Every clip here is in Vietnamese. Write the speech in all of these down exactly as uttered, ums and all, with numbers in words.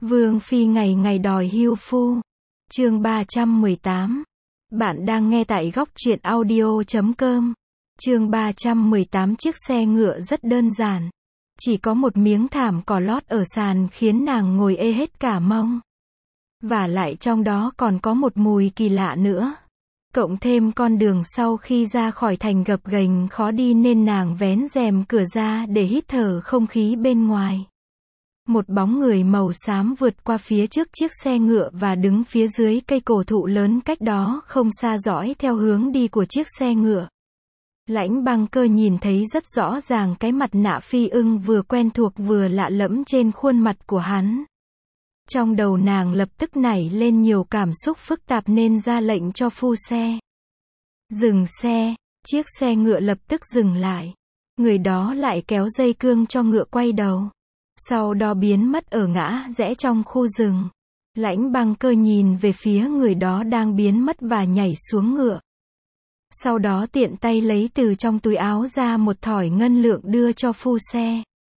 Vương phi ngày ngày đòi hưu phu. Chương ba trăm mười tám. Bạn đang nghe tại góc truyện audio chấm com. Chương ba trăm mười tám. Chiếc xe ngựa rất đơn giản. Chỉ có một miếng thảm cỏ lót ở sàn khiến nàng ngồi ê hết cả mông. Và lại trong đó còn có một mùi kỳ lạ nữa. Cộng thêm con đường sau khi ra khỏi thành gập ghềnh khó đi nên nàng vén rèm cửa ra để hít thở không khí bên ngoài. Một bóng người màu xám vượt qua phía trước chiếc xe ngựa và đứng phía dưới cây cổ thụ lớn cách đó không xa dõi theo hướng đi của chiếc xe ngựa. Lãnh Băng Cơ nhìn thấy rất rõ ràng cái mặt nạ phi ưng vừa quen thuộc vừa lạ lẫm trên khuôn mặt của hắn. Trong đầu nàng lập tức nảy lên nhiều cảm xúc phức tạp nên ra lệnh cho phu xe. Dừng xe, chiếc xe ngựa lập tức dừng lại. Người đó lại kéo dây cương cho ngựa quay đầu. Sau đó biến mất ở ngã rẽ trong khu rừng. Lãnh Băng Cơ nhìn về phía người đó đang biến mất và nhảy xuống ngựa. Sau đó tiện tay lấy từ trong túi áo ra một thỏi ngân lượng đưa cho phu xe.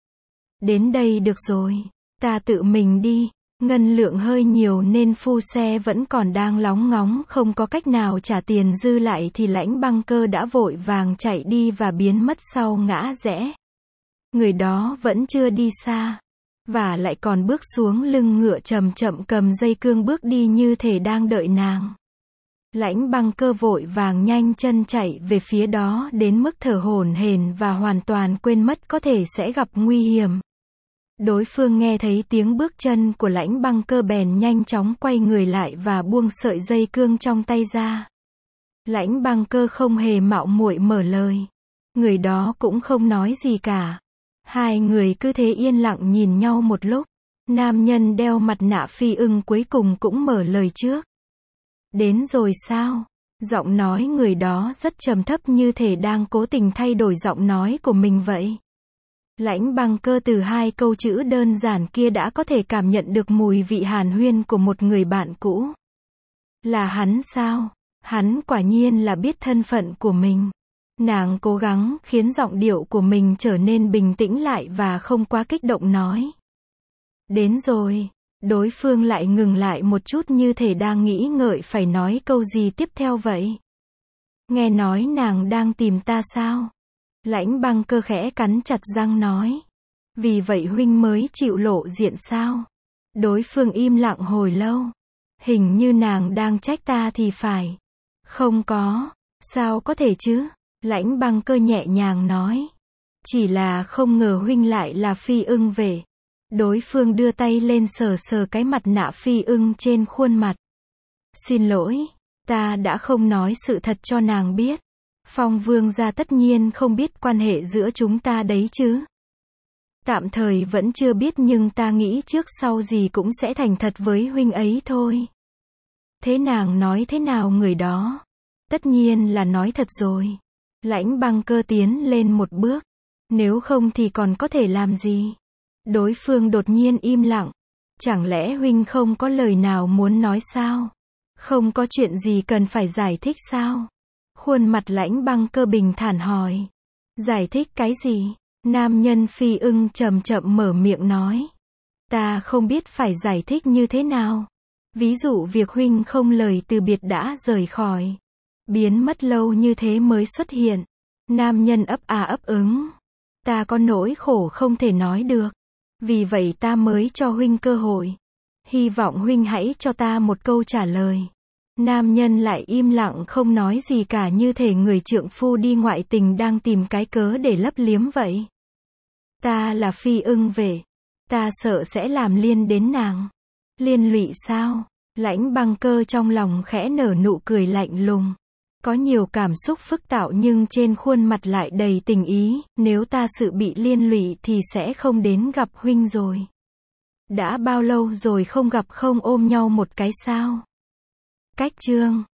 Đến đây được rồi, ta tự mình đi. Ngân lượng hơi nhiều nên phu xe vẫn còn đang lóng ngóng không có cách nào trả tiền dư lại thì Lãnh Băng Cơ đã vội vàng chạy đi và biến mất sau ngã rẽ. Người đó vẫn chưa đi xa, và lại còn bước xuống lưng ngựa chậm chậm cầm dây cương bước đi như thể đang đợi nàng. Lãnh Băng Cơ vội vàng nhanh chân chạy về phía đó đến mức thở hổn hển và hoàn toàn quên mất có thể sẽ gặp nguy hiểm. Đối phương nghe thấy tiếng bước chân của Lãnh Băng Cơ bèn nhanh chóng quay người lại và buông sợi dây cương trong tay ra. Lãnh Băng Cơ không hề mạo muội mở lời. Người đó cũng không nói gì cả. Hai người cứ thế yên lặng nhìn nhau một lúc. Nam nhân đeo mặt nạ phi ưng cuối cùng cũng mở lời trước. Đến rồi sao? Giọng nói người đó rất trầm thấp như thể đang cố tình thay đổi giọng nói của mình vậy. Lãnh Băng Cơ từ hai câu chữ đơn giản kia đã có thể cảm nhận được mùi vị hàn huyên của một người bạn cũ. Là hắn sao? Hắn quả nhiên là biết thân phận của mình. Nàng cố gắng khiến giọng điệu của mình trở nên bình tĩnh lại và không quá kích động nói. Đến rồi. Đối phương lại ngừng lại một chút như thể đang nghĩ ngợi phải nói câu gì tiếp theo vậy. Nghe nói nàng đang tìm ta sao? Lãnh Băng Cơ khẽ cắn chặt răng nói. Vì vậy huynh mới chịu lộ diện sao? Đối phương im lặng hồi lâu. Hình như nàng đang trách ta thì phải. Không có. Sao có thể chứ? Lãnh Băng Cơ nhẹ nhàng nói. Chỉ là không ngờ huynh lại là phi ưng về. Đối phương đưa tay lên sờ sờ cái mặt nạ phi ưng trên khuôn mặt. Xin lỗi, ta đã không nói sự thật cho nàng biết. Phong vương gia tất nhiên không biết quan hệ giữa chúng ta đấy chứ. Tạm thời vẫn chưa biết nhưng ta nghĩ trước sau gì cũng sẽ thành thật với huynh ấy thôi. Thế nàng nói thế nào người đó? Tất nhiên là nói thật rồi. Lãnh Băng Cơ tiến lên một bước. Nếu không thì còn có thể làm gì? Đối phương đột nhiên im lặng. Chẳng lẽ huynh không có lời nào muốn nói sao? Không có chuyện gì cần phải giải thích sao? Khuôn mặt Lãnh Băng Cơ bình thản hỏi. Giải thích cái gì? Nam nhân phi ưng chậm chậm mở miệng nói. Ta không biết phải giải thích như thế nào. Ví dụ việc huynh không lời từ biệt đã rời khỏi. Biến mất lâu như thế mới xuất hiện. Nam nhân ấp à ấp ứng. Ta có nỗi khổ không thể nói được. Vì vậy ta mới cho huynh cơ hội. Hy vọng huynh hãy cho ta một câu trả lời. Nam nhân lại im lặng không nói gì cả như thể người trượng phu đi ngoại tình đang tìm cái cớ để lấp liếm vậy. Ta là phi ưng về. Ta sợ sẽ làm liên đến nàng. Liên lụy sao? Lãnh Băng Cơ trong lòng khẽ nở nụ cười lạnh lùng. Có nhiều cảm xúc phức tạp nhưng trên khuôn mặt lại đầy tình ý. Nếu ta sự bị liên lụy thì sẽ không đến gặp huynh rồi. Đã bao lâu rồi không gặp không ôm nhau một cái sao? Cách chương